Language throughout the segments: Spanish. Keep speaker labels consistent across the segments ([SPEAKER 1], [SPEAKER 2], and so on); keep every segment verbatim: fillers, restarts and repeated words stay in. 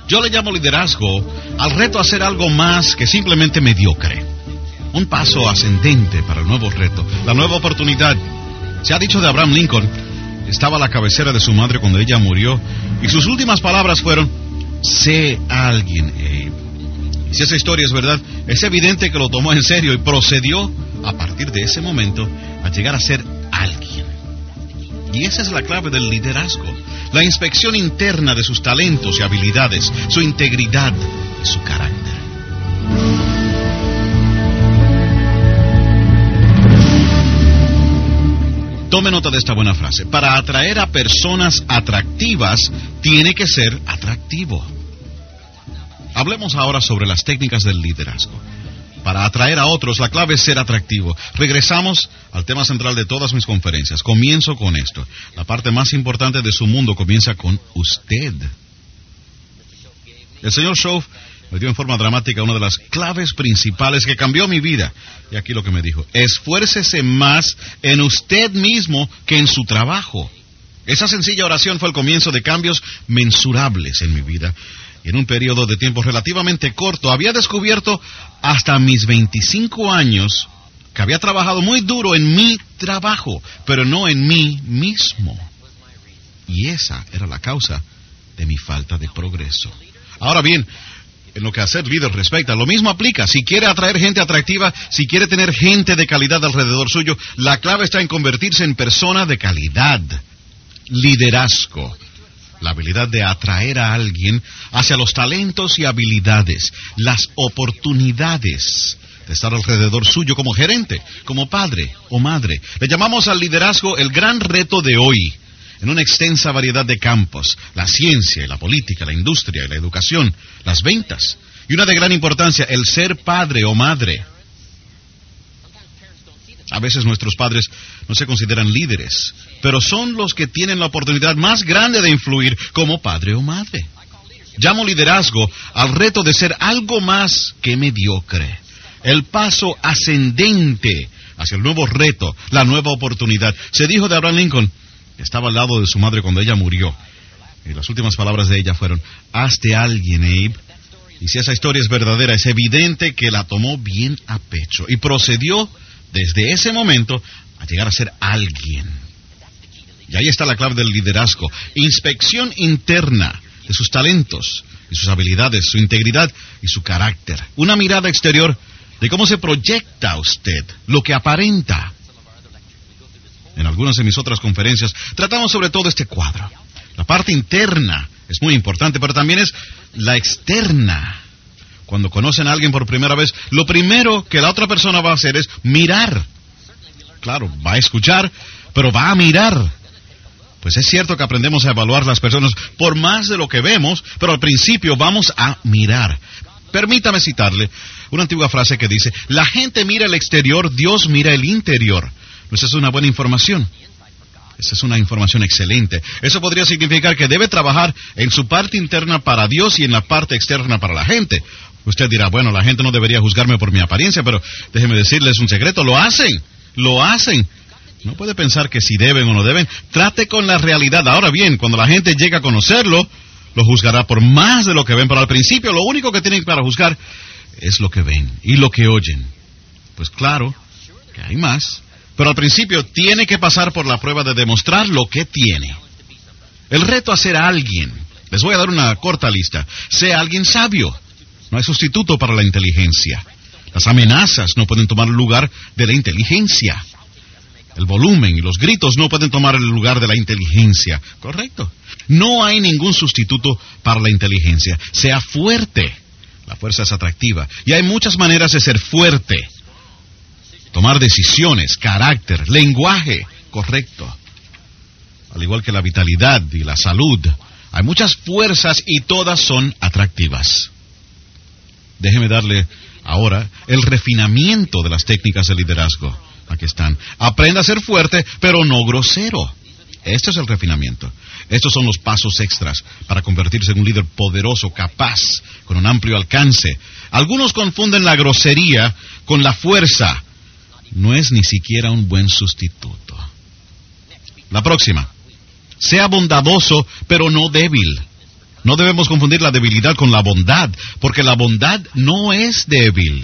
[SPEAKER 1] Yo le llamo liderazgo al reto a hacer algo más que simplemente mediocre. Un paso ascendente para el nuevo reto, la nueva oportunidad. Se ha dicho de Abraham Lincoln, estaba a la cabecera de su madre cuando ella murió, y sus últimas palabras fueron: sé alguien, Abe. Y si esa historia es verdad, es evidente que lo tomó en serio y procedió, a partir de ese momento, a llegar a ser alguien. Y esa es la clave del liderazgo, la inspección interna de sus talentos y habilidades, su integridad y su carácter. Tome nota de esta buena frase. Para atraer a personas atractivas, tiene que ser atractivo. Hablemos ahora sobre las técnicas del liderazgo. Para atraer a otros, la clave es ser atractivo. Regresamos al tema central de todas mis conferencias. Comienzo con esto. La parte más importante de su mundo comienza con usted. El señor Shove me dio en forma dramática una de las claves principales que cambió mi vida. Y aquí lo que me dijo: esfuércese más en usted mismo que en su trabajo. Esa sencilla oración fue el comienzo de cambios mensurables en mi vida. Y en un periodo de tiempo relativamente corto había descubierto hasta mis veinticinco años que había trabajado muy duro en mi trabajo, pero no en mí mismo. Y esa era la causa de mi falta de progreso. Ahora bien, en lo que a ser líder respecta, lo mismo aplica. Si quiere atraer gente atractiva, si quiere tener gente de calidad alrededor suyo, la clave está en convertirse en persona de calidad. Liderazgo. La habilidad de atraer a alguien hacia los talentos y habilidades, las oportunidades de estar alrededor suyo como gerente, como padre o madre. Le llamamos al liderazgo el gran reto de hoy, en una extensa variedad de campos: la ciencia y la política, la industria y la educación, las ventas, y una de gran importancia, el ser padre o madre. A veces nuestros padres no se consideran líderes, pero son los que tienen la oportunidad más grande de influir como padre o madre. Llamo liderazgo al reto de ser algo más que mediocre. El paso ascendente hacia el nuevo reto, la nueva oportunidad. Se dijo de Abraham Lincoln, que estaba al lado de su madre cuando ella murió. Y las últimas palabras de ella fueron: hazte alguien, Abe. Y si esa historia es verdadera, es evidente que la tomó bien a pecho y procedió desde ese momento a llegar a ser alguien. Y ahí está la clave del liderazgo: inspección interna de sus talentos y sus habilidades, su integridad y su carácter. Una mirada exterior de cómo se proyecta usted, lo que aparenta. En algunas de mis otras conferencias tratamos sobre todo este cuadro. La parte interna es muy importante, pero también es la externa. Cuando conocen a alguien por primera vez, lo primero que la otra persona va a hacer es mirar. Claro, va a escuchar, pero va a mirar. Pues es cierto que aprendemos a evaluar las personas por más de lo que vemos, pero al principio vamos a mirar. Permítame citarle una antigua frase que dice: la gente mira el exterior, Dios mira el interior. Pues esa es una buena información. Esa es una información excelente. Eso podría significar que debe trabajar en su parte interna para Dios y en la parte externa para la gente. Usted dirá: bueno, la gente no debería juzgarme por mi apariencia, pero déjeme decirles un secreto: lo hacen, lo hacen. No puede pensar que si deben o no deben. Trate con la realidad. Ahora bien, cuando la gente llega a conocerlo, lo juzgará por más de lo que ven, pero al principio lo único que tienen para juzgar es lo que ven y lo que oyen. Pues claro que hay más, pero al principio tiene que pasar por la prueba de demostrar lo que tiene. El reto a ser alguien. Les voy a dar una corta lista. Sea alguien sabio. No hay sustituto para la inteligencia. Las amenazas no pueden tomar el lugar de la inteligencia. El volumen y los gritos no pueden tomar el lugar de la inteligencia. Correcto. No hay ningún sustituto para la inteligencia. Sea fuerte. La fuerza es atractiva. Y hay muchas maneras de ser fuerte. Tomar decisiones, carácter, lenguaje correcto. Al igual que la vitalidad y la salud, hay muchas fuerzas y todas son atractivas. Déjeme darle ahora el refinamiento de las técnicas de liderazgo. Aquí están. Aprenda a ser fuerte, pero no grosero. Este es el refinamiento. Estos son los pasos extras para convertirse en un líder poderoso, capaz, con un amplio alcance. Algunos confunden la grosería con la fuerza. No es ni siquiera un buen sustituto. La próxima. Sea bondadoso, pero no débil. No debemos confundir la debilidad con la bondad, porque la bondad no es débil.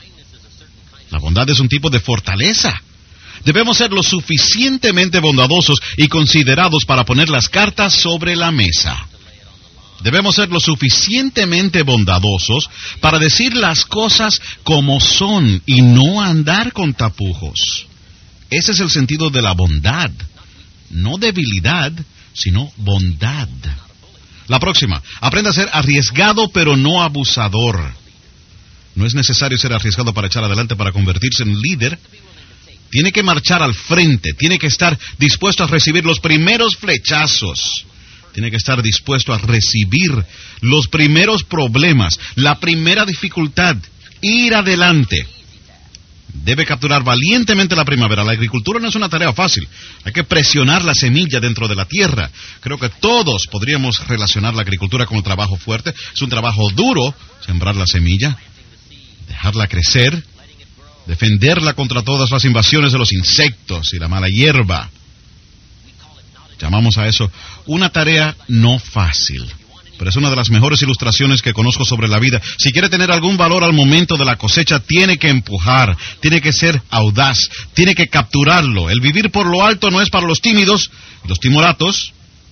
[SPEAKER 1] La bondad es un tipo de fortaleza. Debemos ser lo suficientemente bondadosos y considerados para poner las cartas sobre la mesa. Debemos ser lo suficientemente bondadosos para decir las cosas como son y no andar con tapujos. Ese es el sentido de la bondad. No debilidad, sino bondad. La próxima, aprenda a ser arriesgado pero no abusador. No es necesario ser arriesgado para echar adelante, para convertirse en líder. Tiene que marchar al frente, tiene que estar dispuesto a recibir los primeros flechazos. Tiene que estar dispuesto a recibir los primeros problemas, la primera dificultad, ir adelante. Debe capturar valientemente la primavera. La agricultura no es una tarea fácil. Hay que presionar la semilla dentro de la tierra. Creo que todos podríamos relacionar la agricultura con el trabajo fuerte. Es un trabajo duro, sembrar la semilla, dejarla crecer, defenderla contra todas las invasiones de los insectos y la mala hierba. Llamamos a eso una tarea no fácil, pero es una de las mejores ilustraciones que conozco sobre la vida. Si quiere tener algún valor al momento de la cosecha, tiene que empujar, tiene que ser audaz, tiene que capturarlo. El vivir por lo alto no es para los tímidos y los timoratos.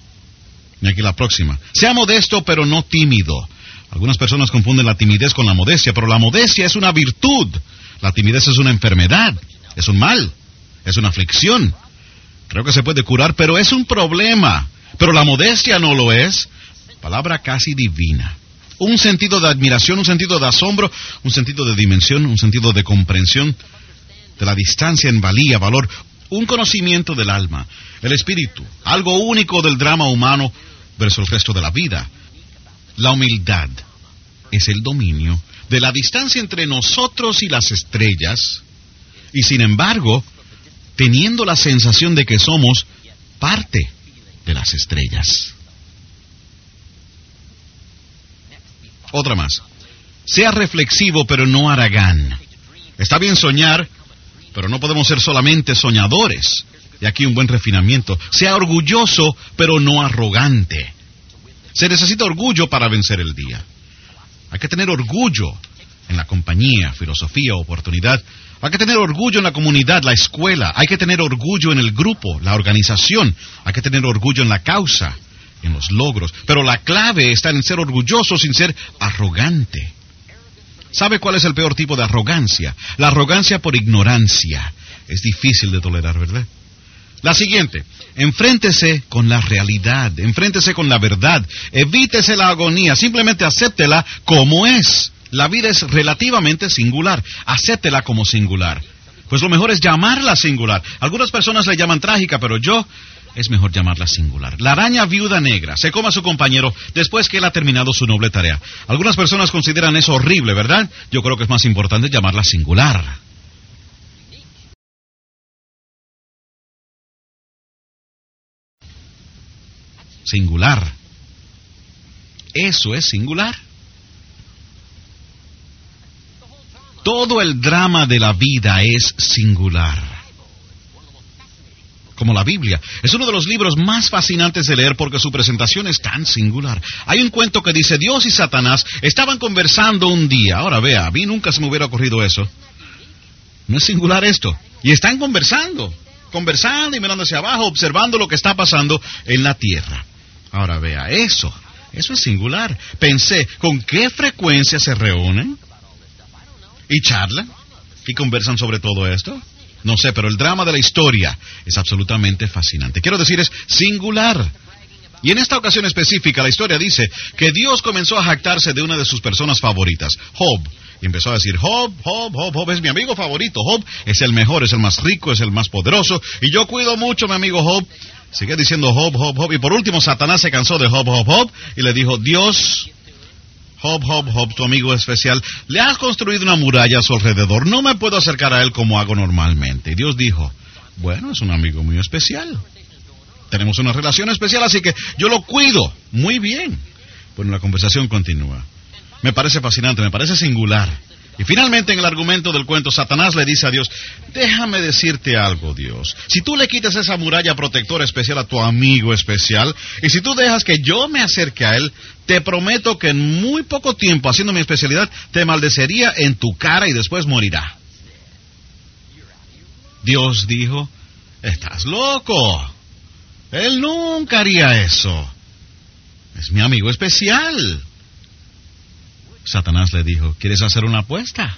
[SPEAKER 1] Y aquí la próxima. Sea modesto, pero no tímido. Algunas personas confunden la timidez con la modestia, pero la modestia es una virtud. La timidez es una enfermedad, es un mal, es una aflicción. Creo que se puede curar, pero es un problema. Pero la modestia no lo es. Palabra casi divina. Un sentido de admiración, un sentido de asombro, un sentido de dimensión, un sentido de comprensión de la distancia en valía, valor, un conocimiento del alma, el espíritu, algo único del drama humano versus el resto de la vida. La humildad es el dominio de la distancia entre nosotros y las estrellas, y sin embargo, teniendo la sensación de que somos parte de las estrellas. Otra más. Sea reflexivo, pero no haragán. Está bien soñar, pero no podemos ser solamente soñadores. Y aquí un buen refinamiento. Sea orgulloso, pero no arrogante. Se necesita orgullo para vencer el día. Hay que tener orgullo en la compañía, filosofía, oportunidad. Hay que tener orgullo en la comunidad, la escuela. Hay que tener orgullo en el grupo, la organización. Hay que tener orgullo en la causa, en los logros. Pero la clave está en ser orgulloso sin ser arrogante. ¿Sabe cuál es el peor tipo de arrogancia? La arrogancia por ignorancia. Es difícil de tolerar, ¿verdad? La siguiente. Enfréntese con la realidad. Enfréntese con la verdad. Evítese la agonía. Simplemente acéptela como es. La vida es relativamente singular. Acéptela como singular. Pues lo mejor es llamarla singular. Algunas personas la llaman trágica, pero yo es mejor llamarla singular. La araña viuda negra se come a su compañero después que él ha terminado su noble tarea. Algunas personas consideran eso horrible, ¿verdad? Yo creo que es más importante llamarla singular. Singular. Eso es singular. Todo el drama de la vida es singular. Como la Biblia. Es uno de los libros más fascinantes de leer porque su presentación es tan singular. Hay un cuento que dice, Dios y Satanás estaban conversando un día. Ahora vea, a mí nunca se me hubiera ocurrido eso. ¿No es singular esto? Y están conversando. Conversando y mirando hacia abajo, observando lo que está pasando en la tierra. Ahora vea, eso. Eso es singular. Pensé, ¿con qué frecuencia se reúnen? ¿Y charlan? ¿Y conversan sobre todo esto? No sé, pero el drama de la historia es absolutamente fascinante. Quiero decir, es singular. Y en esta ocasión específica, la historia dice que Dios comenzó a jactarse de una de sus personas favoritas, Job. Y empezó a decir, Job, Job, Job, Job es mi amigo favorito. Job es el mejor, es el más rico, es el más poderoso. Y yo cuido mucho a mi amigo Job. Sigue diciendo Job, Job, Job. Y por último, Satanás se cansó de Job, Job, Job. Y le dijo, Dios, Job, Job, Job, tu amigo especial, le has construido una muralla a su alrededor. No me puedo acercar a él como hago normalmente. Y Dios dijo, bueno, es un amigo muy especial. Tenemos una relación especial, así que yo lo cuido. Muy bien. Bueno, la conversación continúa. Me parece fascinante, me parece singular. Y finalmente en el argumento del cuento, Satanás le dice a Dios, déjame decirte algo, Dios. Si tú le quitas esa muralla protectora especial a tu amigo especial, y si tú dejas que yo me acerque a él, te prometo que en muy poco tiempo, haciendo mi especialidad, te maldecería en tu cara y después morirá. Dios dijo, estás loco. Él nunca haría eso. Es mi amigo especial. Satanás le dijo, ¿quieres hacer una apuesta?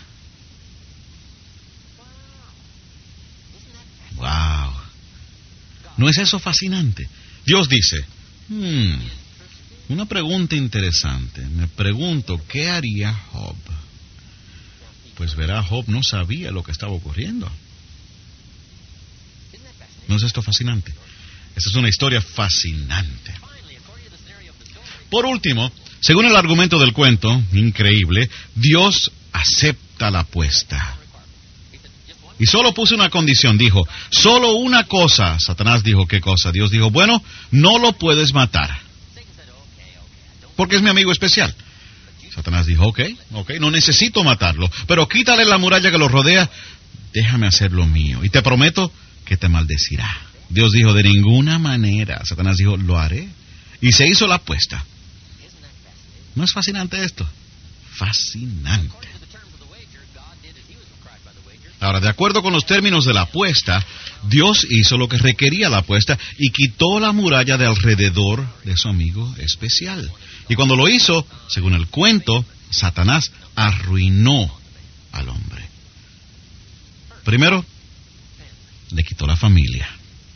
[SPEAKER 1] Wow. ¿No es eso fascinante? Dios dice, hmm, una pregunta interesante. Me pregunto, ¿qué haría Job? Pues verá, Job no sabía lo que estaba ocurriendo. ¿No es esto fascinante? Esta es una historia fascinante. Por último, según el argumento del cuento, increíble, Dios acepta la apuesta. Y solo puso una condición, dijo, solo una cosa. Satanás dijo, ¿qué cosa? Dios dijo, bueno, no lo puedes matar, porque es mi amigo especial. Satanás dijo, ok, ok, no necesito matarlo, pero quítale la muralla que lo rodea, déjame hacer lo mío, y te prometo que te maldecirá. Dios dijo, de ninguna manera. Satanás dijo, lo haré. Y se hizo la apuesta. ¿No es fascinante esto? Fascinante. Ahora, de acuerdo con los términos de la apuesta, Dios hizo lo que requería la apuesta y quitó la muralla de alrededor de su amigo especial. Y cuando lo hizo, según el cuento, Satanás arruinó al hombre. Primero, le quitó la familia.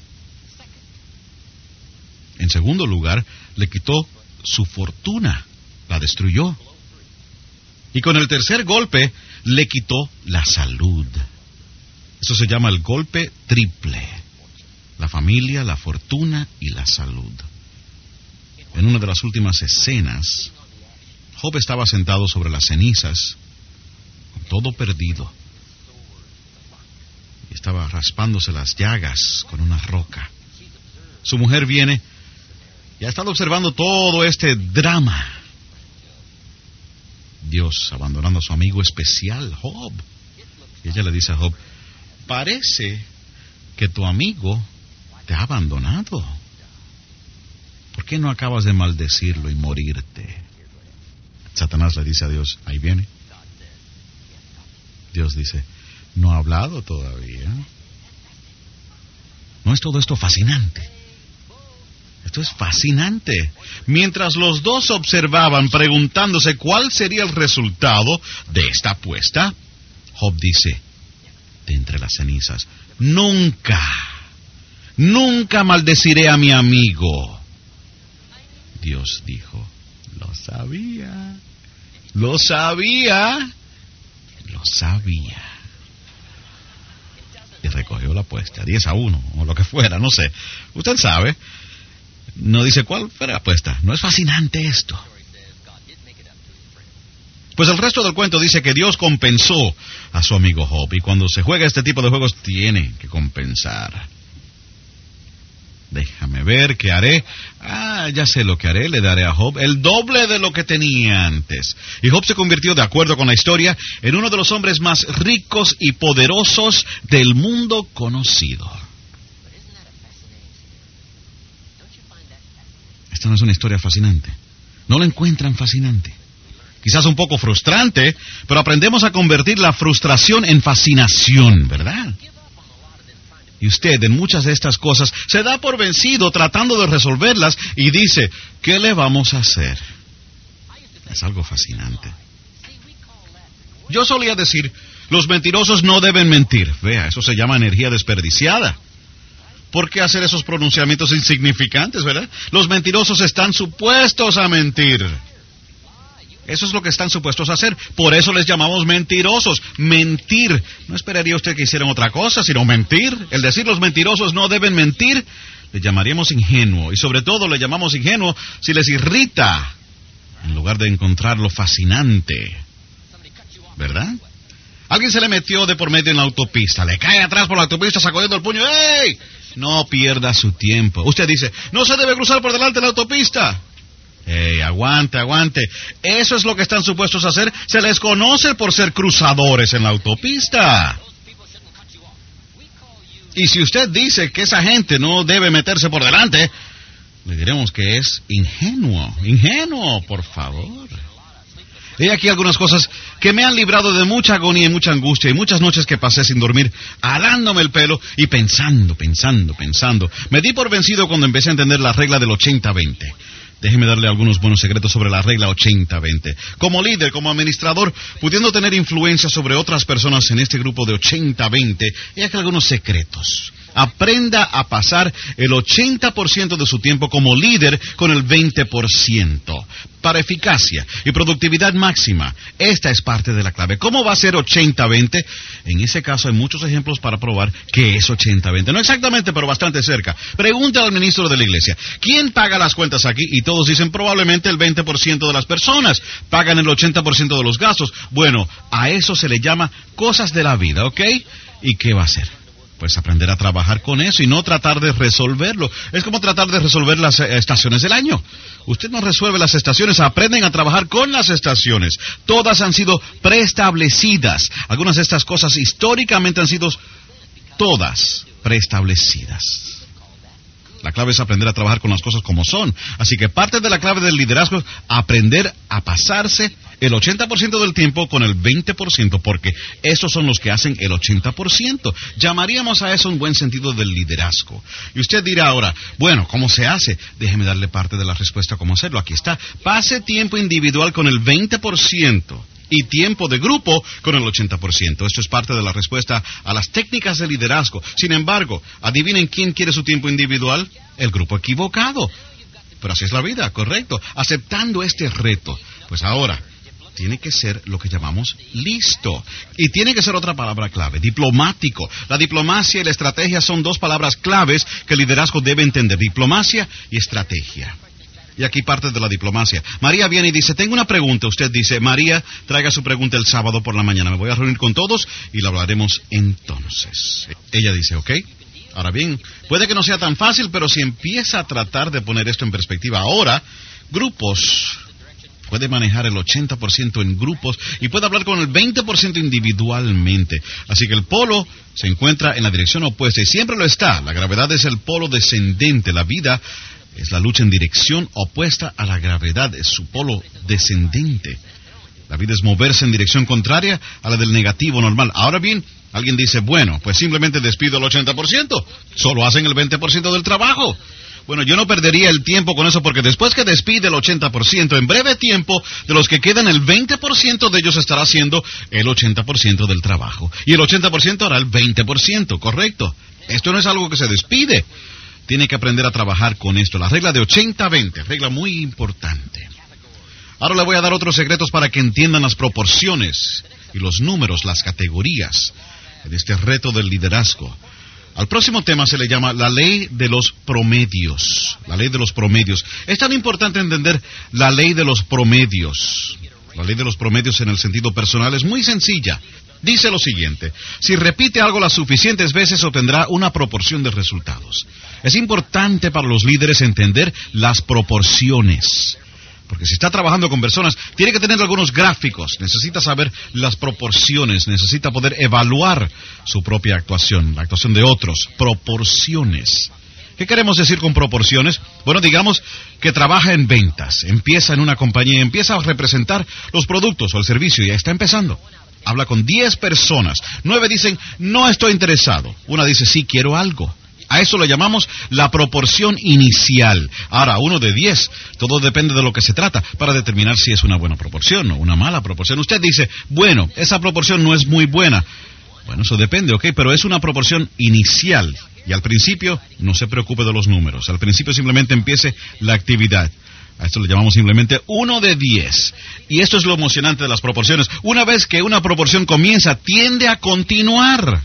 [SPEAKER 1] En segundo lugar, le quitó su fortuna. La destruyó. Y con el tercer golpe, le quitó la salud. Eso se llama el golpe triple. La familia, la fortuna y la salud. En una de las últimas escenas, Job estaba sentado sobre las cenizas, con todo perdido. Y estaba raspándose las llagas con una roca. Su mujer viene y ha estado observando todo este drama. Dios abandonando a su amigo especial, Job. Y ella le dice a Job, parece que tu amigo te ha abandonado. ¿Por qué no acabas de maldecirlo y morirte? Satanás le dice a Dios, ahí viene. Dios dice, no ha hablado todavía. ¿No es todo esto fascinante? Esto es fascinante. Mientras los dos observaban, preguntándose cuál sería el resultado de esta apuesta, Job dice, de entre las cenizas, nunca, nunca maldeciré a mi amigo. Dios dijo, lo sabía, lo sabía, lo sabía. Y recogió la apuesta, diez a uno, o lo que fuera, no sé. Usted sabe. No dice cuál fue la apuesta. ¿No es fascinante esto? Pues el resto del cuento dice que Dios compensó a su amigo Job. Y cuando se juega este tipo de juegos, tiene que compensar. Déjame ver qué haré. Ah, ya sé lo que haré. Le daré a Job el doble de lo que tenía antes. Y Job se convirtió, de acuerdo con la historia, en uno de los hombres más ricos y poderosos del mundo conocido. Esta no es una historia fascinante. ¿No la encuentran fascinante? Quizás un poco frustrante, pero aprendemos a convertir la frustración en fascinación, ¿verdad? Y usted en muchas de estas cosas se da por vencido tratando de resolverlas y dice, ¿qué le vamos a hacer? Es algo fascinante. Yo solía decir, los mentirosos no deben mentir. Vea, eso se llama energía desperdiciada. ¿Por qué hacer esos pronunciamientos insignificantes, verdad? Los mentirosos están supuestos a mentir. Eso es lo que están supuestos a hacer. Por eso les llamamos mentirosos. Mentir. No esperaría usted que hicieran otra cosa, sino mentir. El decir los mentirosos no deben mentir, le llamaríamos ingenuo. Y sobre todo le llamamos ingenuo si les irrita, en lugar de encontrar lo fascinante. ¿Verdad? Alguien se le metió de por medio en la autopista. Le cae atrás por la autopista sacudiendo el puño. ¡Ey! No pierda su tiempo. Usted dice, no se debe cruzar por delante de la autopista. Hey, aguante, aguante. Eso es lo que están supuestos a hacer. Se les conoce por ser cruzadores en la autopista. Y si usted dice que esa gente no debe meterse por delante, le diremos que es ingenuo. Ingenuo, por favor. He aquí algunas cosas que me han librado de mucha agonía y mucha angustia y muchas noches que pasé sin dormir, alándome el pelo y pensando, pensando, pensando. Me di por vencido cuando empecé a entender la regla del ochenta veinte. Déjeme darle algunos buenos secretos sobre la regla ochenta veinte. Como líder, como administrador, pudiendo tener influencia sobre otras personas en este grupo de ochenta veinte, hay aquí algunos secretos. Aprenda a pasar el ochenta por ciento de su tiempo como líder con el veinte por ciento. Para eficacia y productividad máxima, esta es parte de la clave. ¿Cómo va a ser ochenta veinte? En ese caso hay muchos ejemplos para probar que es ochenta veinte. No exactamente, pero bastante cerca. Pregúntale al ministro de la iglesia, ¿quién paga las cuentas aquí? Y todos dicen probablemente el veinte por ciento de las personas. Pagan el ochenta por ciento de los gastos. Bueno, a eso se le llama cosas de la vida, ¿ok? ¿Y qué va a hacer? Pues aprender a trabajar con eso y no tratar de resolverlo. Es como tratar de resolver las eh, estaciones del año. Usted no resuelve las estaciones, aprenden a trabajar con las estaciones. Todas han sido preestablecidas. Algunas de estas cosas históricamente han sido todas preestablecidas. La clave es aprender a trabajar con las cosas como son. Así que parte de la clave del liderazgo es aprender a pasarse el ochenta por ciento del tiempo con el veinte por ciento, porque esos son los que hacen el ochenta por ciento. Llamaríamos a eso un buen sentido del liderazgo. Y usted dirá ahora, bueno, ¿cómo se hace? Déjeme darle parte de la respuesta a cómo hacerlo. Aquí está. Pase tiempo individual con el veinte por ciento. Y tiempo de grupo con el ochenta por ciento. Esto es parte de la respuesta a las técnicas de liderazgo. Sin embargo, adivinen quién quiere su tiempo individual. El grupo equivocado. Pero así es la vida, correcto. Aceptando este reto, pues ahora tiene que ser lo que llamamos listo. Y tiene que ser otra palabra clave, diplomático. La diplomacia y la estrategia son dos palabras claves que el liderazgo debe entender. Diplomacia y estrategia. Y aquí parte de la diplomacia. María viene y dice, tengo una pregunta. Usted dice, María, traiga su pregunta el sábado por la mañana. Me voy a reunir con todos y la hablaremos entonces. Ella dice, ok. Ahora bien, puede que no sea tan fácil, pero si empieza a tratar de poner esto en perspectiva ahora, grupos, puede manejar el ochenta por ciento en grupos y puede hablar con el veinte por ciento individualmente. Así que el polo se encuentra en la dirección opuesta y siempre lo está. La gravedad es el polo descendente. La vida es la lucha en dirección opuesta a la gravedad, es su polo descendente. La vida es moverse en dirección contraria a la del negativo normal. Ahora bien, alguien dice, bueno, pues simplemente despido el ochenta por ciento. Solo hacen el veinte por ciento del trabajo. Bueno, yo no perdería el tiempo con eso porque después que despide el ochenta por ciento, en breve tiempo, de los que quedan, el veinte por ciento de ellos estará haciendo el ochenta por ciento del trabajo. Y el ochenta por ciento hará el veinte por ciento, ¿correcto? Esto no es algo que se despide. Tiene que aprender a trabajar con esto. La regla de ochenta veinte, regla muy importante. Ahora le voy a dar otros secretos para que entiendan las proporciones y los números, las categorías en este reto del liderazgo. Al próximo tema se le llama la ley de los promedios. La ley de los promedios. Es tan importante entender la ley de los promedios. La ley de los promedios en el sentido personal es muy sencilla. Dice lo siguiente, si repite algo las suficientes veces obtendrá una proporción de resultados. Es importante para los líderes entender las proporciones. Porque si está trabajando con personas, tiene que tener algunos gráficos, necesita saber las proporciones, necesita poder evaluar su propia actuación, la actuación de otros, proporciones. ¿Qué queremos decir con proporciones? Bueno, digamos que trabaja en ventas, empieza en una compañía, empieza a representar los productos o el servicio y ya está empezando. Habla con diez personas, nueve dicen, no estoy interesado, una dice, sí, quiero algo. A eso le llamamos la proporción inicial. Ahora, uno de diez, todo depende de lo que se trata para determinar si es una buena proporción o una mala proporción. Usted dice, bueno, esa proporción no es muy buena. Bueno, eso depende, ¿ok? Pero es una proporción inicial. Y al principio, no se preocupe de los números. Al principio simplemente empiece la actividad. A esto le llamamos simplemente uno de diez. Y esto es lo emocionante de las proporciones. Una vez que una proporción comienza, tiende a continuar.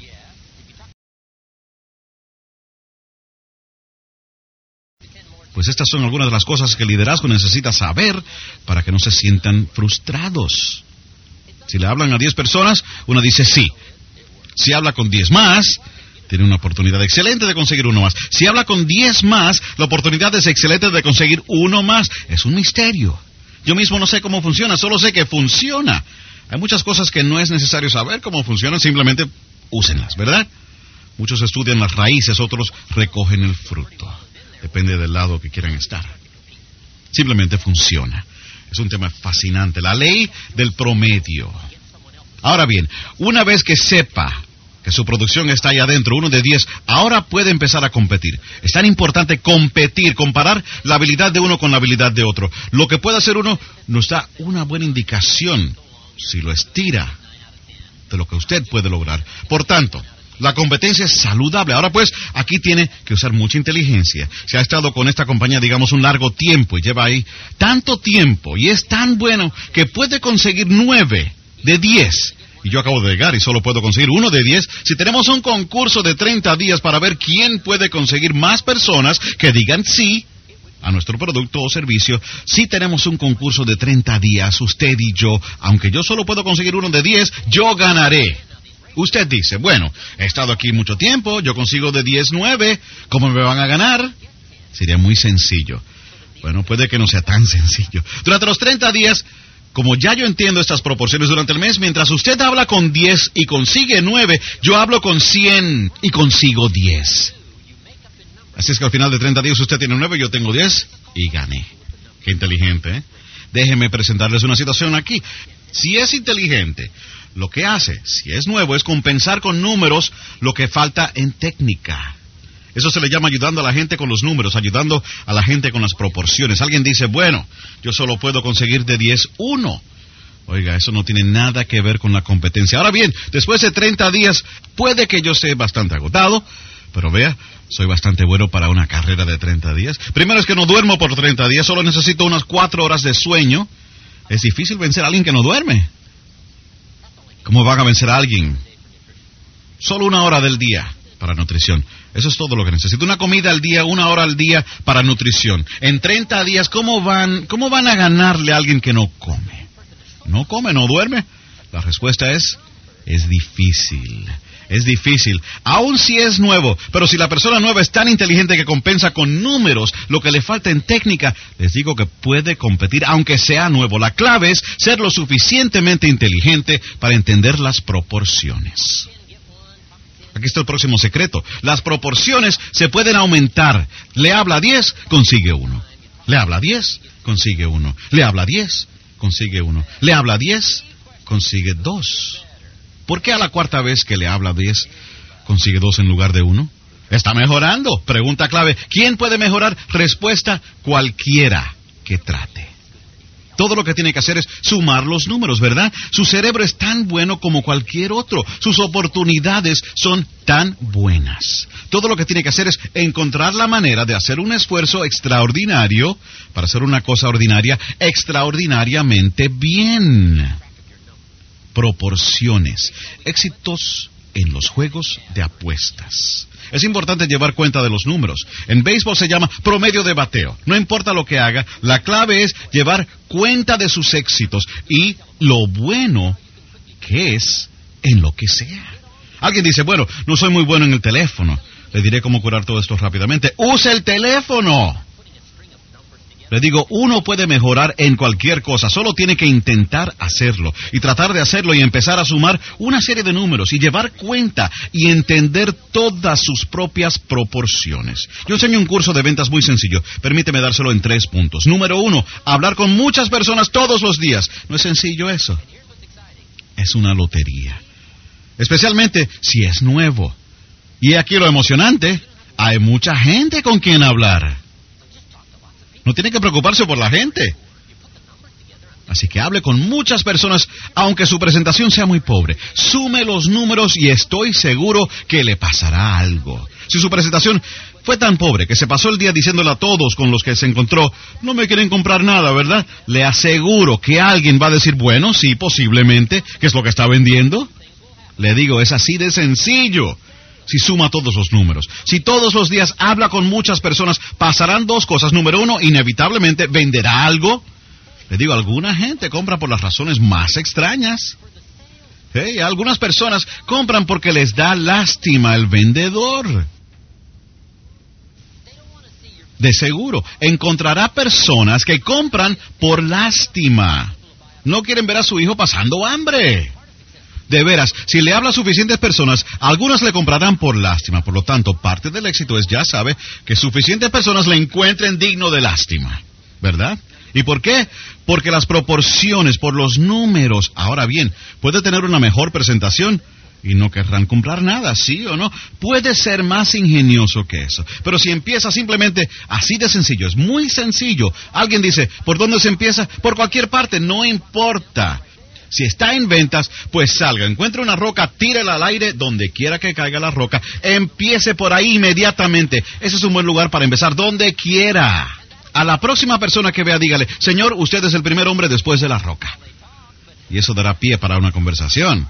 [SPEAKER 1] Pues estas son algunas de las cosas que el liderazgo necesita saber para que no se sientan frustrados. Si le hablan a diez personas, una dice sí. Si habla con diez más, tiene una oportunidad excelente de conseguir uno más. Si habla con diez más, la oportunidad es excelente de conseguir uno más. Es un misterio. Yo mismo no sé cómo funciona, solo sé que funciona. Hay muchas cosas que no es necesario saber cómo funcionan, simplemente úsenlas, ¿verdad? Muchos estudian las raíces, otros recogen el fruto. Depende del lado que quieran estar. Simplemente funciona. Es un tema fascinante. La ley del promedio. Ahora bien, una vez que sepa que su producción está ahí adentro, uno de diez, ahora puede empezar a competir. Es tan importante competir, comparar la habilidad de uno con la habilidad de otro. Lo que puede hacer uno nos da una buena indicación, si lo estira, de lo que usted puede lograr. Por tanto, la competencia es saludable. Ahora pues, aquí tiene que usar mucha inteligencia. Si ha estado con esta compañía, digamos, un largo tiempo y lleva ahí tanto tiempo y es tan bueno que puede conseguir nueve de diez. Y yo acabo de llegar y solo puedo conseguir uno de diez. Si tenemos un concurso de treinta días para ver quién puede conseguir más personas que digan sí a nuestro producto o servicio, si tenemos un concurso de treinta días, usted y yo, aunque yo solo puedo conseguir uno de diez, yo ganaré. Usted dice, bueno, he estado aquí mucho tiempo, yo consigo de diez, nueve, ¿cómo me van a ganar? Sería muy sencillo. Bueno, puede que no sea tan sencillo. Durante los treinta días, como ya yo entiendo estas proporciones durante el mes, mientras usted habla con diez y consigue nueve, yo hablo con cien y consigo diez. Así es que al final de treinta días usted tiene nueve, yo tengo diez y gané. Qué inteligente, ¿eh? Déjenme presentarles una situación aquí. Si es inteligente, lo que hace, si es nuevo, es compensar con números lo que falta en técnica. Eso se le llama ayudando a la gente con los números, ayudando a la gente con las proporciones. Alguien dice, bueno, yo solo puedo conseguir de diez, uno. Oiga, eso no tiene nada que ver con la competencia. Ahora bien, después de treinta días, puede que yo esté bastante agotado, pero vea, soy bastante bueno para una carrera de treinta días. Primero es que no duermo por treinta días, solo necesito unas cuatro horas de sueño. Es difícil vencer a alguien que no duerme. ¿Cómo van a vencer a alguien? Solo una hora del día para nutrición. Eso es todo lo que necesito. Una comida al día, una hora al día para nutrición. En treinta días, ¿cómo van, cómo van a ganarle a alguien que no come? ¿No come, no duerme? La respuesta es, es difícil. Es difícil, aun si es nuevo, pero si la persona nueva es tan inteligente que compensa con números lo que le falta en técnica, les digo que puede competir aunque sea nuevo. La clave es ser lo suficientemente inteligente para entender las proporciones. Aquí está el próximo secreto. Las proporciones se pueden aumentar. Le habla diez, consigue uno. Le habla diez, consigue uno. Le habla diez, consigue uno. Le habla diez, consigue dos. ¿Por qué a la cuarta vez que le habla diez, consigue dos en lugar de uno? Está mejorando. Pregunta clave. ¿Quién puede mejorar? Respuesta, cualquiera que trate. Todo lo que tiene que hacer es sumar los números, ¿verdad? Su cerebro es tan bueno como cualquier otro. Sus oportunidades son tan buenas. Todo lo que tiene que hacer es encontrar la manera de hacer un esfuerzo extraordinario para hacer una cosa ordinaria extraordinariamente bien. Proporciones, éxitos en los juegos de apuestas. Es importante llevar cuenta de los números. En béisbol se llama promedio de bateo. No importa lo que haga, la clave es llevar cuenta de sus éxitos y lo bueno que es en lo que sea. Alguien dice, bueno, no soy muy bueno en el teléfono. Le diré cómo curar todo esto rápidamente. ¡Use el teléfono! Le digo, uno puede mejorar en cualquier cosa, solo tiene que intentar hacerlo, y tratar de hacerlo y empezar a sumar una serie de números, y llevar cuenta y entender todas sus propias proporciones. Yo enseño un curso de ventas muy sencillo, permíteme dárselo en tres puntos. Número uno, hablar con muchas personas todos los días. ¿No es sencillo eso? Es una lotería. Especialmente si es nuevo. Y aquí lo emocionante, hay mucha gente con quien hablar. No tiene que preocuparse por la gente. Así que hable con muchas personas, aunque su presentación sea muy pobre. Sume los números y estoy seguro que le pasará algo. Si su presentación fue tan pobre que se pasó el día diciéndole a todos con los que se encontró, no me quieren comprar nada, ¿verdad? Le aseguro que alguien va a decir, bueno, sí, posiblemente, ¿qué es lo que está vendiendo? Le digo, es así de sencillo. Si suma todos los números, si todos los días habla con muchas personas, pasarán dos cosas. Número uno, inevitablemente venderá algo. Le digo, alguna gente compra por las razones más extrañas. Hey, algunas personas compran porque les da lástima el vendedor. De seguro, encontrará personas que compran por lástima. No quieren ver a su hijo pasando hambre. De veras, si le habla a suficientes personas, algunas le comprarán por lástima. Por lo tanto, parte del éxito es, ya sabe, que suficientes personas le encuentren digno de lástima. ¿Verdad? ¿Y por qué? Porque las proporciones, por los números. Ahora bien, puede tener una mejor presentación y no querrán comprar nada, ¿sí o no? Puede ser más ingenioso que eso. Pero si empieza simplemente así de sencillo, es muy sencillo. Alguien dice, ¿por dónde se empieza? Por cualquier parte, no importa. Si está en ventas, pues salga, encuentre una roca, tírela al aire, donde quiera que caiga la roca. Empiece por ahí inmediatamente. Ese es un buen lugar para empezar, donde quiera. A la próxima persona que vea, dígale, Señor, usted es el primer hombre después de la roca. Y eso dará pie para una conversación.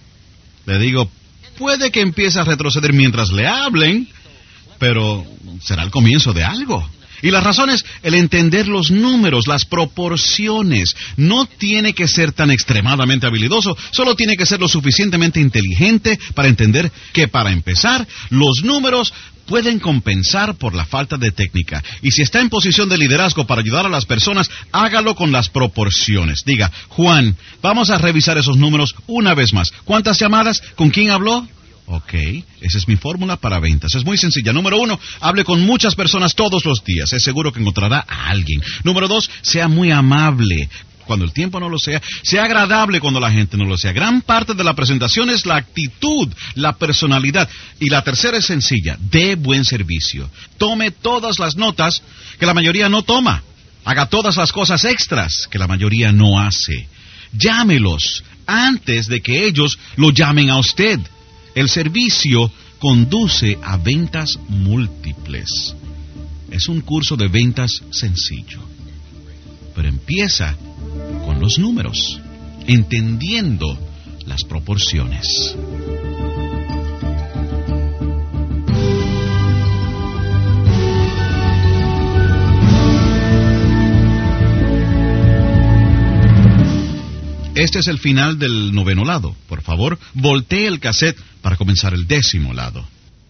[SPEAKER 1] Le digo, puede que empiece a retroceder mientras le hablen, pero será el comienzo de algo. Y la razón es el entender los números, las proporciones. No tiene que ser tan extremadamente habilidoso, solo tiene que ser lo suficientemente inteligente para entender que, para empezar, los números pueden compensar por la falta de técnica. Y si está en posición de liderazgo para ayudar a las personas, hágalo con las proporciones. Diga, Juan, vamos a revisar esos números una vez más. ¿Cuántas llamadas? ¿Con quién habló? Ok, esa es mi fórmula para ventas. Es muy sencilla. Número uno, hable con muchas personas todos los días. Es seguro que encontrará a alguien. Número dos, sea muy amable cuando el tiempo no lo sea. Sea agradable cuando la gente no lo sea. Gran parte de la presentación es la actitud, la personalidad. Y la tercera es sencilla, dé buen servicio. Tome todas las notas que la mayoría no toma. Haga todas las cosas extras que la mayoría no hace. Llámelos antes de que ellos lo llamen a usted. El servicio conduce a ventas múltiples. Es un curso de ventas sencillo, pero empieza con los números, entendiendo las proporciones. Este es el final del noveno lado. Por favor, voltee el cassette para comenzar el décimo lado.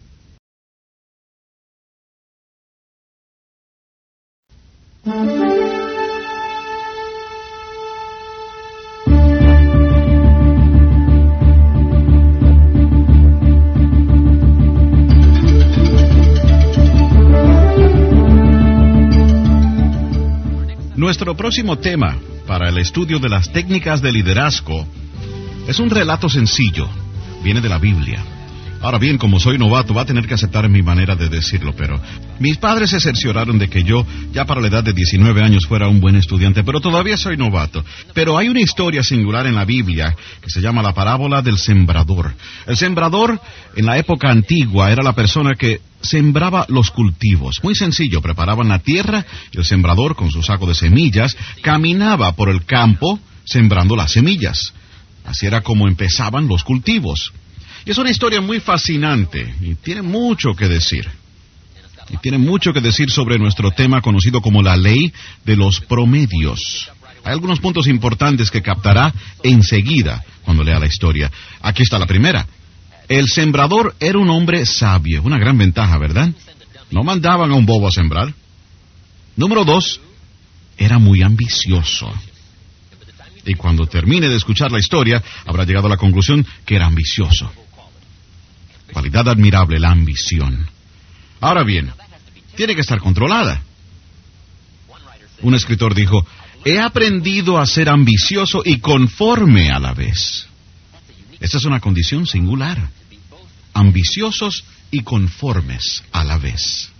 [SPEAKER 1] Nuestro próximo tema para el estudio de las técnicas de liderazgo es un relato sencillo, viene de la Biblia. Ahora bien, como soy novato, va a tener que aceptar mi manera de decirlo, pero mis padres se cercioraron de que yo, ya para la edad de diecinueve años, fuera un buen estudiante, pero todavía soy novato. Pero hay una historia singular en la Biblia que se llama la parábola del sembrador. El sembrador, en la época antigua, era la persona que sembraba los cultivos. Muy sencillo, preparaban la tierra y el sembrador, con su saco de semillas, caminaba por el campo sembrando las semillas. Así era como empezaban los cultivos. Y es una historia muy fascinante y tiene mucho que decir. Y tiene mucho que decir sobre nuestro tema conocido como la ley de los promedios. Hay algunos puntos importantes que captará enseguida cuando lea la historia. Aquí está la primera. El sembrador era un hombre sabio. Una gran ventaja, ¿verdad? No mandaban a un bobo a sembrar. Número dos, era muy ambicioso. Y cuando termine de escuchar la historia, habrá llegado a la conclusión que era ambicioso. Cualidad admirable, la ambición. Ahora bien, tiene que estar controlada. Un escritor dijo, he aprendido a ser ambicioso y conforme a la vez. Esta es una condición singular. Ambiciosos y conformes a la vez.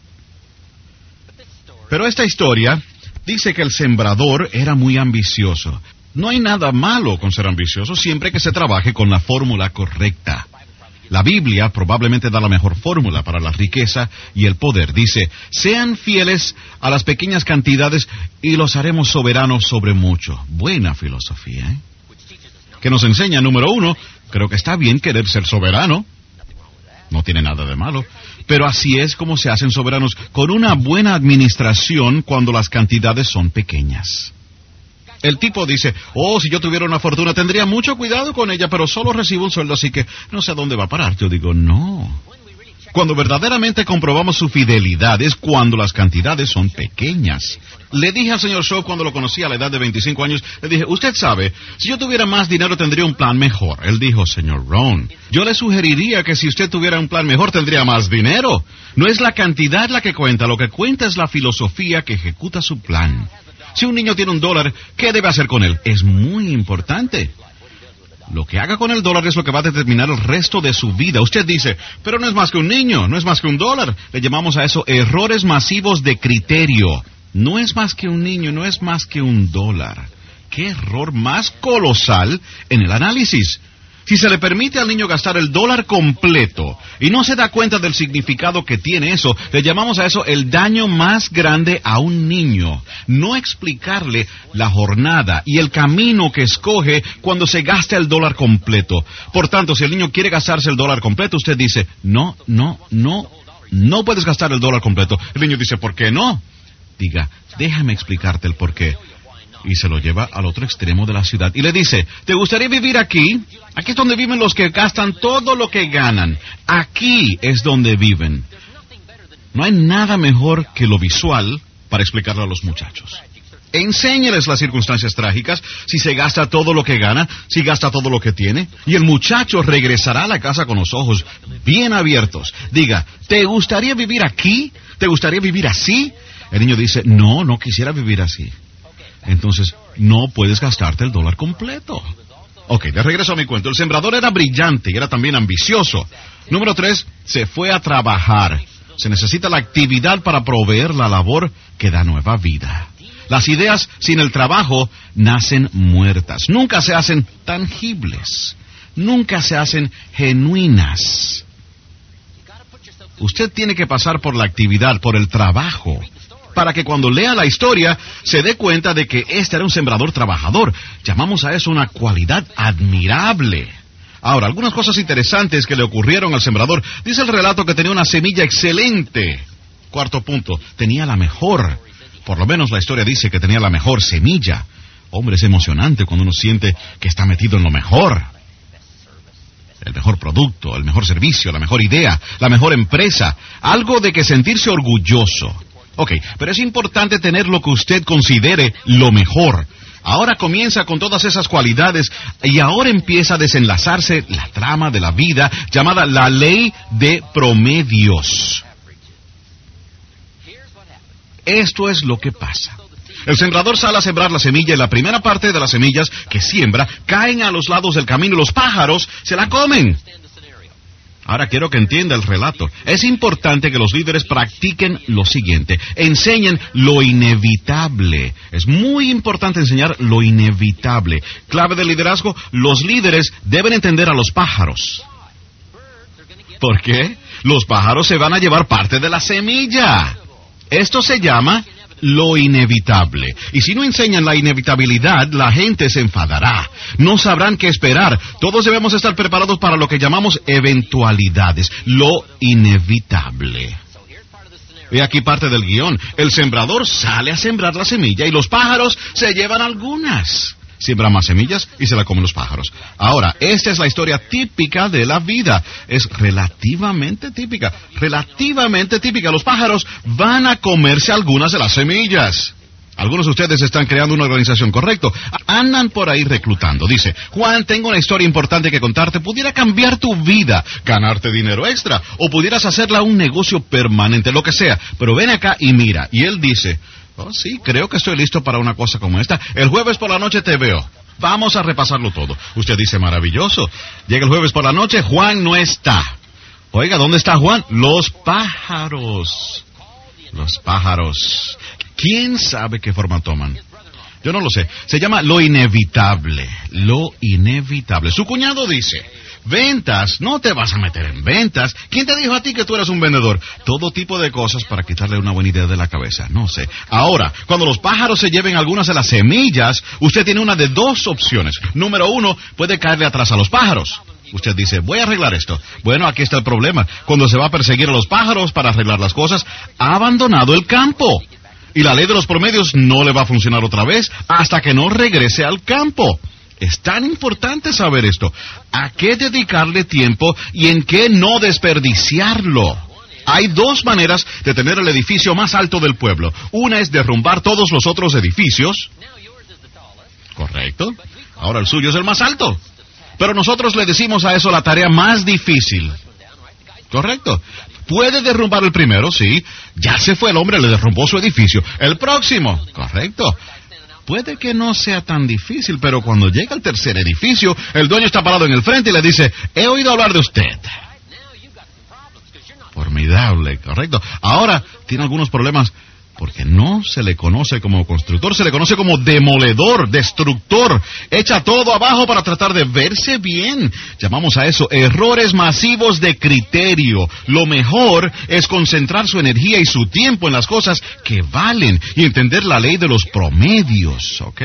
[SPEAKER 1] Pero esta historia dice que el sembrador era muy ambicioso. No hay nada malo con ser ambicioso siempre que se trabaje con la fórmula correcta. La Biblia probablemente da la mejor fórmula para la riqueza y el poder. Dice, sean fieles a las pequeñas cantidades y los haremos soberanos sobre mucho. Buena filosofía, ¿eh? Que nos enseña, número uno, creo que está bien querer ser soberano. No tiene nada de malo. Pero así es como se hacen soberanos, con una buena administración cuando las cantidades son pequeñas. El tipo dice, oh, si yo tuviera una fortuna tendría mucho cuidado con ella, pero solo recibo un sueldo, así que no sé a dónde va a parar. Yo digo, no. Cuando verdaderamente comprobamos su fidelidad es cuando las cantidades son pequeñas. Le dije al señor Shaw cuando lo conocí a la edad de veinticinco años, le dije, usted sabe, si yo tuviera más dinero tendría un plan mejor. Él dijo, señor Rohn, yo le sugeriría que si usted tuviera un plan mejor tendría más dinero. No es la cantidad la que cuenta, lo que cuenta es la filosofía que ejecuta su plan. Si un niño tiene un dólar, ¿qué debe hacer con él? Es muy importante. Lo que haga con el dólar es lo que va a determinar el resto de su vida. Usted dice, pero no es más que un niño, no es más que un dólar. Le llamamos a eso errores masivos de criterio. No es más que un niño, no es más que un dólar. ¡Qué error más colosal en el análisis! Si se le permite al niño gastar el dólar completo y no se da cuenta del significado que tiene eso, le llamamos a eso el daño más grande a un niño. No explicarle la jornada y el camino que escoge cuando se gasta el dólar completo. Por tanto, si el niño quiere gastarse el dólar completo, usted dice, no, no, no, no puedes gastar el dólar completo. El niño dice, ¿por qué no? Diga, déjame explicarte el por qué. Y se lo lleva al otro extremo de la ciudad. Y le dice, ¿te gustaría vivir aquí? Aquí es donde viven los que gastan todo lo que ganan. Aquí es donde viven. No hay nada mejor que lo visual para explicarlo a los muchachos. Enséñales las circunstancias trágicas, si se gasta todo lo que gana, si gasta todo lo que tiene. Y el muchacho regresará a la casa con los ojos bien abiertos. Diga, ¿te gustaría vivir aquí? ¿Te gustaría vivir así? El niño dice, no, no quisiera vivir así. Entonces, no puedes gastarte el dólar completo. Ok, de regreso a mi cuento. El sembrador era brillante y era también ambicioso. Número tres, se fue a trabajar. Se necesita la actividad para proveer la labor que da nueva vida. Las ideas sin el trabajo nacen muertas. Nunca se hacen tangibles. Nunca se hacen genuinas. Usted tiene que pasar por la actividad, por el trabajo, para que cuando lea la historia se dé cuenta de que este era un sembrador trabajador. Llamamos a eso una cualidad admirable. Ahora, algunas cosas interesantes que le ocurrieron al sembrador. Dice el relato que tenía una semilla excelente. Cuarto punto, tenía la mejor. Por lo menos la historia dice que tenía la mejor semilla. Hombre, es emocionante cuando uno siente que está metido en lo mejor. El mejor producto, el mejor servicio, la mejor idea, la mejor empresa. Algo de que sentirse orgulloso. Ok, pero es importante tener lo que usted considere lo mejor. Ahora comienza con todas esas cualidades y ahora empieza a desenlazarse la trama de la vida llamada la ley de promedios. Esto es lo que pasa. El sembrador sale a sembrar la semilla y la primera parte de las semillas que siembra caen a los lados del camino y los pájaros se la comen. Ahora quiero que entienda el relato. Es importante que los líderes practiquen lo siguiente. Enseñen lo inevitable. Es muy importante enseñar lo inevitable. Clave del liderazgo, los líderes deben entender a los pájaros. ¿Por qué? Los pájaros se van a llevar parte de la semilla. Esto se llama lo inevitable. Y si no enseñan la inevitabilidad, la gente se enfadará. No sabrán qué esperar. Todos debemos estar preparados para lo que llamamos eventualidades. Lo inevitable. Y aquí parte del guión. El sembrador sale a sembrar la semilla y los pájaros se llevan algunas. Siembra más semillas y se la comen los pájaros. Ahora, esta es la historia típica de la vida. Es relativamente típica. Relativamente típica. Los pájaros van a comerse algunas de las semillas. Algunos de ustedes están creando una organización, correcto. Andan por ahí reclutando. Dice, Juan, tengo una historia importante que contarte. Pudiera cambiar tu vida, ganarte dinero extra, o pudieras hacerla un negocio permanente, lo que sea. Pero ven acá y mira. Y él dice, oh, sí, creo que estoy listo para una cosa como esta. El jueves por la noche te veo. Vamos a repasarlo todo. Usted dice, maravilloso. Llega el jueves por la noche, Juan no está. Oiga, ¿dónde está Juan? Los pájaros. Los pájaros. ¿Quién sabe qué forma toman? Yo no lo sé. Se llama lo inevitable. Lo inevitable. Su cuñado dice, ventas, no te vas a meter en ventas. ¿Quién te dijo a ti que tú eras un vendedor? Todo tipo de cosas para quitarle una buena idea de la cabeza. No sé. Ahora, cuando los pájaros se lleven algunas de las semillas, usted tiene una de dos opciones. Número uno, puede caerle atrás a los pájaros. Usted dice, voy a arreglar esto. Bueno, aquí está el problema. Cuando se va a perseguir a los pájaros para arreglar las cosas, ha abandonado el campo. Y la ley de los promedios no le va a funcionar otra vez hasta que no regrese al campo. Es tan importante saber esto. ¿A qué dedicarle tiempo y en qué no desperdiciarlo? Hay dos maneras de tener el edificio más alto del pueblo. Una es derrumbar todos los otros edificios. Correcto. Ahora el suyo es el más alto. Pero nosotros le decimos a eso la tarea más difícil. Correcto. Puede derrumbar el primero, sí. Ya se fue el hombre, le derrumbó su edificio. El próximo. Correcto. Puede que no sea tan difícil, pero cuando llega el tercer edificio, el dueño está parado en el frente y le dice, he oído hablar de usted. Formidable, correcto. Ahora tiene algunos problemas porque no se le conoce como constructor, se le conoce como demoledor, destructor. Echa todo abajo para tratar de verse bien. Llamamos a eso errores masivos de criterio. Lo mejor es concentrar su energía y su tiempo en las cosas que valen y entender la ley de los promedios, ¿ok?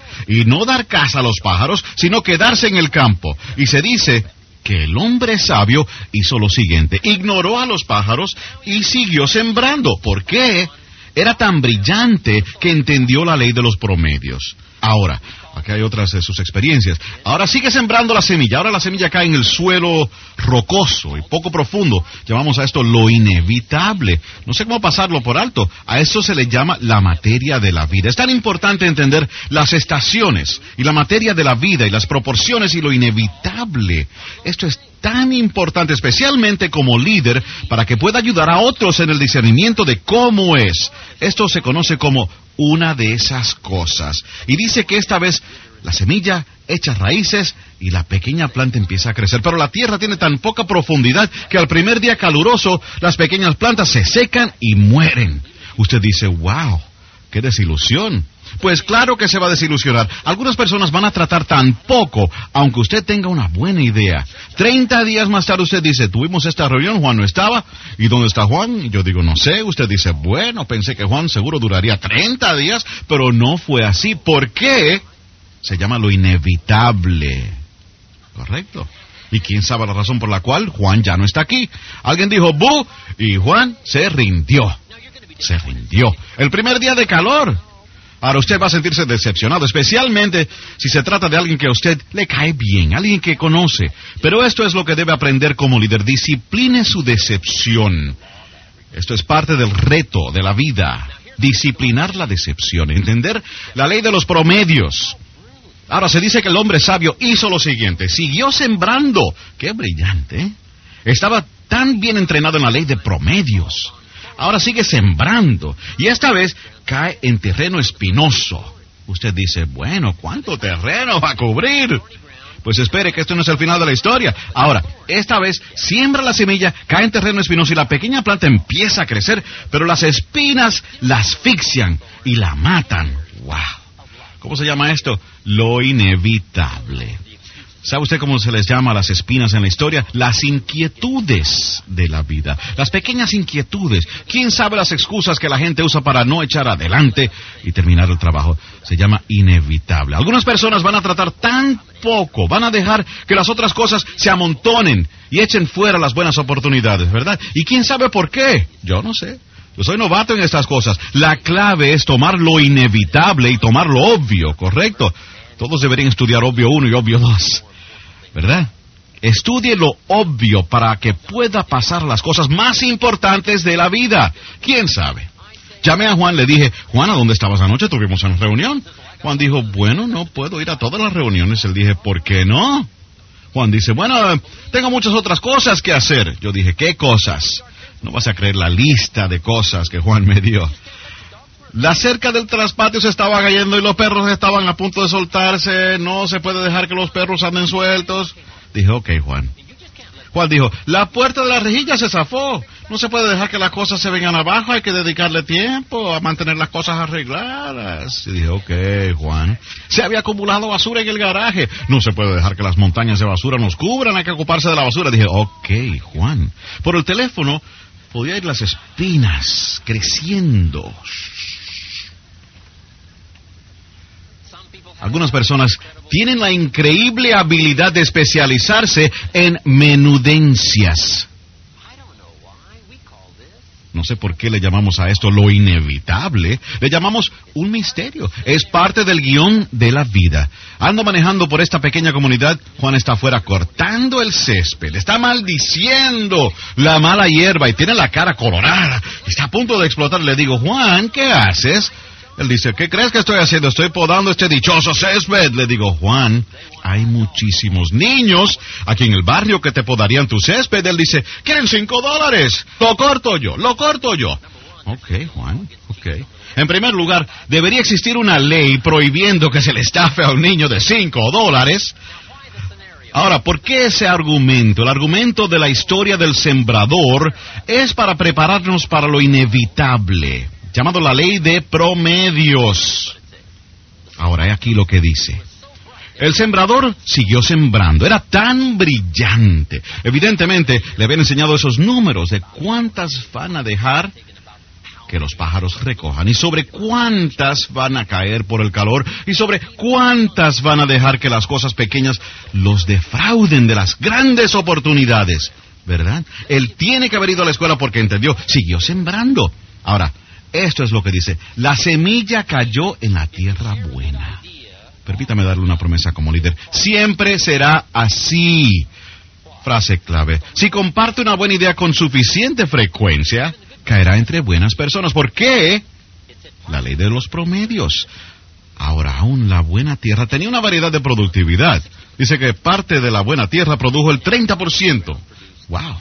[SPEAKER 1] Y no dar caza a los pájaros, sino quedarse en el campo. Y se dice que el hombre sabio hizo lo siguiente: ignoró a los pájaros y siguió sembrando. ¿Por qué? Era tan brillante que entendió la ley de los promedios. Ahora, aquí hay otras de sus experiencias. Ahora sigue sembrando la semilla. Ahora la semilla cae en el suelo rocoso y poco profundo. Llamamos a esto lo inevitable. No sé cómo pasarlo por alto. A eso se le llama la materia de la vida. Es tan importante entender las estaciones y la materia de la vida y las proporciones y lo inevitable. Esto es tan importante, especialmente como líder, para que pueda ayudar a otros en el discernimiento de cómo es. Esto se conoce como una de esas cosas. Y dice que esta vez la semilla echa raíces y la pequeña planta empieza a crecer. Pero la tierra tiene tan poca profundidad que al primer día caluroso las pequeñas plantas se secan y mueren. Usted dice, wow, qué desilusión. Pues claro que se va a desilusionar. Algunas personas van a tratar tan poco, aunque usted tenga una buena idea. Treinta días más tarde usted dice, tuvimos esta reunión, Juan no estaba. ¿Y dónde está Juan? Y yo digo, no sé. Usted dice, bueno, pensé que Juan seguro duraría treinta días, pero no fue así. ¿Por qué? Se llama lo inevitable. Correcto. ¿Y quién sabe la razón por la cual Juan ya no está aquí? Alguien dijo, ¡bu! Y Juan se rindió. Se rindió. El primer día de calor. Ahora usted va a sentirse decepcionado, especialmente si se trata de alguien que a usted le cae bien, alguien que conoce. Pero esto es lo que debe aprender como líder. Discipline su decepción. Esto es parte del reto de la vida. Disciplinar la decepción. Entender la ley de los promedios. Ahora se dice que el hombre sabio hizo lo siguiente. Siguió sembrando. ¡Qué brillante! ¿eh? Estaba tan bien entrenado en la ley de promedios. Ahora sigue sembrando. Y esta vez cae en terreno espinoso. Usted dice, bueno, ¿cuánto terreno va a cubrir? Pues espere que esto no es el final de la historia. Ahora, esta vez siembra la semilla, cae en terreno espinoso y la pequeña planta empieza a crecer, pero las espinas la asfixian y la matan. ¡Wow! ¿Cómo se llama esto? Lo inevitable. ¿Sabe usted cómo se les llama a las espinas en la historia? Las inquietudes de la vida. Las pequeñas inquietudes. ¿Quién sabe las excusas que la gente usa para no echar adelante y terminar el trabajo? Se llama inevitable. Algunas personas van a tratar tan poco, van a dejar que las otras cosas se amontonen y echen fuera las buenas oportunidades, ¿verdad? ¿Y quién sabe por qué? Yo no sé. Yo soy novato en estas cosas. La clave es tomar lo inevitable y tomar lo obvio, ¿correcto? Todos deberían estudiar obvio uno y obvio dos. ¿Verdad? Estudie lo obvio para que pueda pasar las cosas más importantes de la vida. ¿Quién sabe? Llamé a Juan, le dije, Juan, ¿a dónde estabas anoche? Tuvimos una reunión. Juan dijo, bueno, no puedo ir a todas las reuniones. Él dije, ¿por qué no? Juan dice, bueno, tengo muchas otras cosas que hacer. Yo dije, ¿qué cosas? No vas a creer la lista de cosas que Juan me dio. La cerca del traspatio se estaba cayendo y los perros estaban a punto de soltarse. No se puede dejar que los perros anden sueltos. Dije, ok, Juan. Juan dijo, la puerta de la rejilla se zafó. No se puede dejar que las cosas se vengan abajo. Hay que dedicarle tiempo a mantener las cosas arregladas. Y dije, ok, Juan. Se había acumulado basura en el garaje. No se puede dejar que las montañas de basura nos cubran. Hay que ocuparse de la basura. Dije, ok, Juan. Por el teléfono podía ir las espinas creciendo. Algunas personas tienen la increíble habilidad de especializarse en menudencias. No sé por qué le llamamos a esto lo inevitable. Le llamamos un misterio. Es parte del guión de la vida. Ando manejando por esta pequeña comunidad. Juan está afuera cortando el césped. Está maldiciendo la mala hierba y tiene la cara colorada. Está a punto de explotar. Le digo, Juan, ¿qué haces? Él dice, ¿qué crees que estoy haciendo? Estoy podando este dichoso césped. Le digo, Juan, hay muchísimos niños aquí en el barrio que te podarían tu césped. Él dice, ¿quieren cinco dólares? Lo corto yo, lo corto yo. Ok, Juan, ok. En primer lugar, debería existir una ley prohibiendo que se le estafe a un niño de cinco dólares. Ahora, ¿por qué ese argumento? El argumento de la historia del sembrador es para prepararnos para lo inevitable, llamado la ley de promedios. Ahora, he aquí lo que dice. El sembrador siguió sembrando. Era tan brillante. Evidentemente, le habían enseñado esos números de cuántas van a dejar que los pájaros recojan, y sobre cuántas van a caer por el calor, y sobre cuántas van a dejar que las cosas pequeñas los defrauden de las grandes oportunidades. ¿Verdad? Él tiene que haber ido a la escuela porque entendió. Siguió sembrando. Ahora, esto es lo que dice. La semilla cayó en la tierra buena. Permítame darle una promesa como líder. Siempre será así. Frase clave. Si comparte una buena idea con suficiente frecuencia, caerá entre buenas personas. ¿Por qué? La ley de los promedios. Ahora, aún la buena tierra tenía una variedad de productividad. Dice que parte de la buena tierra produjo el treinta por ciento. ¡Wow!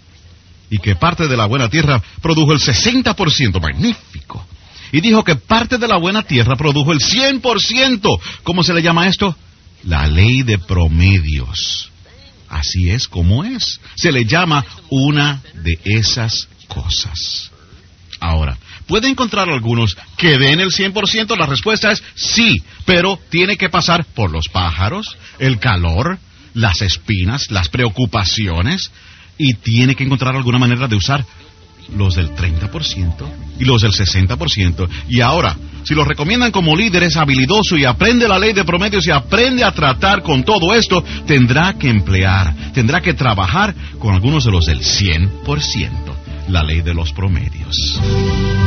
[SPEAKER 1] Y que parte de la buena tierra produjo el sesenta por ciento. ¡Magnífico! Y dijo que parte de la buena tierra produjo el cien por ciento. ¿Cómo se le llama esto? La ley de promedios. Así es como es. Se le llama una de esas cosas. Ahora, ¿puede encontrar algunos que den el cien por ciento? La respuesta es sí, pero tiene que pasar por los pájaros, el calor, las espinas, las preocupaciones, y tiene que encontrar alguna manera de usar los del treinta por ciento y los del sesenta por ciento. Y ahora, si los recomiendan como líder, es habilidoso y aprende la ley de promedios y aprende a tratar con todo esto, tendrá que emplear, tendrá que trabajar con algunos de los del cien por ciento. La ley de los promedios.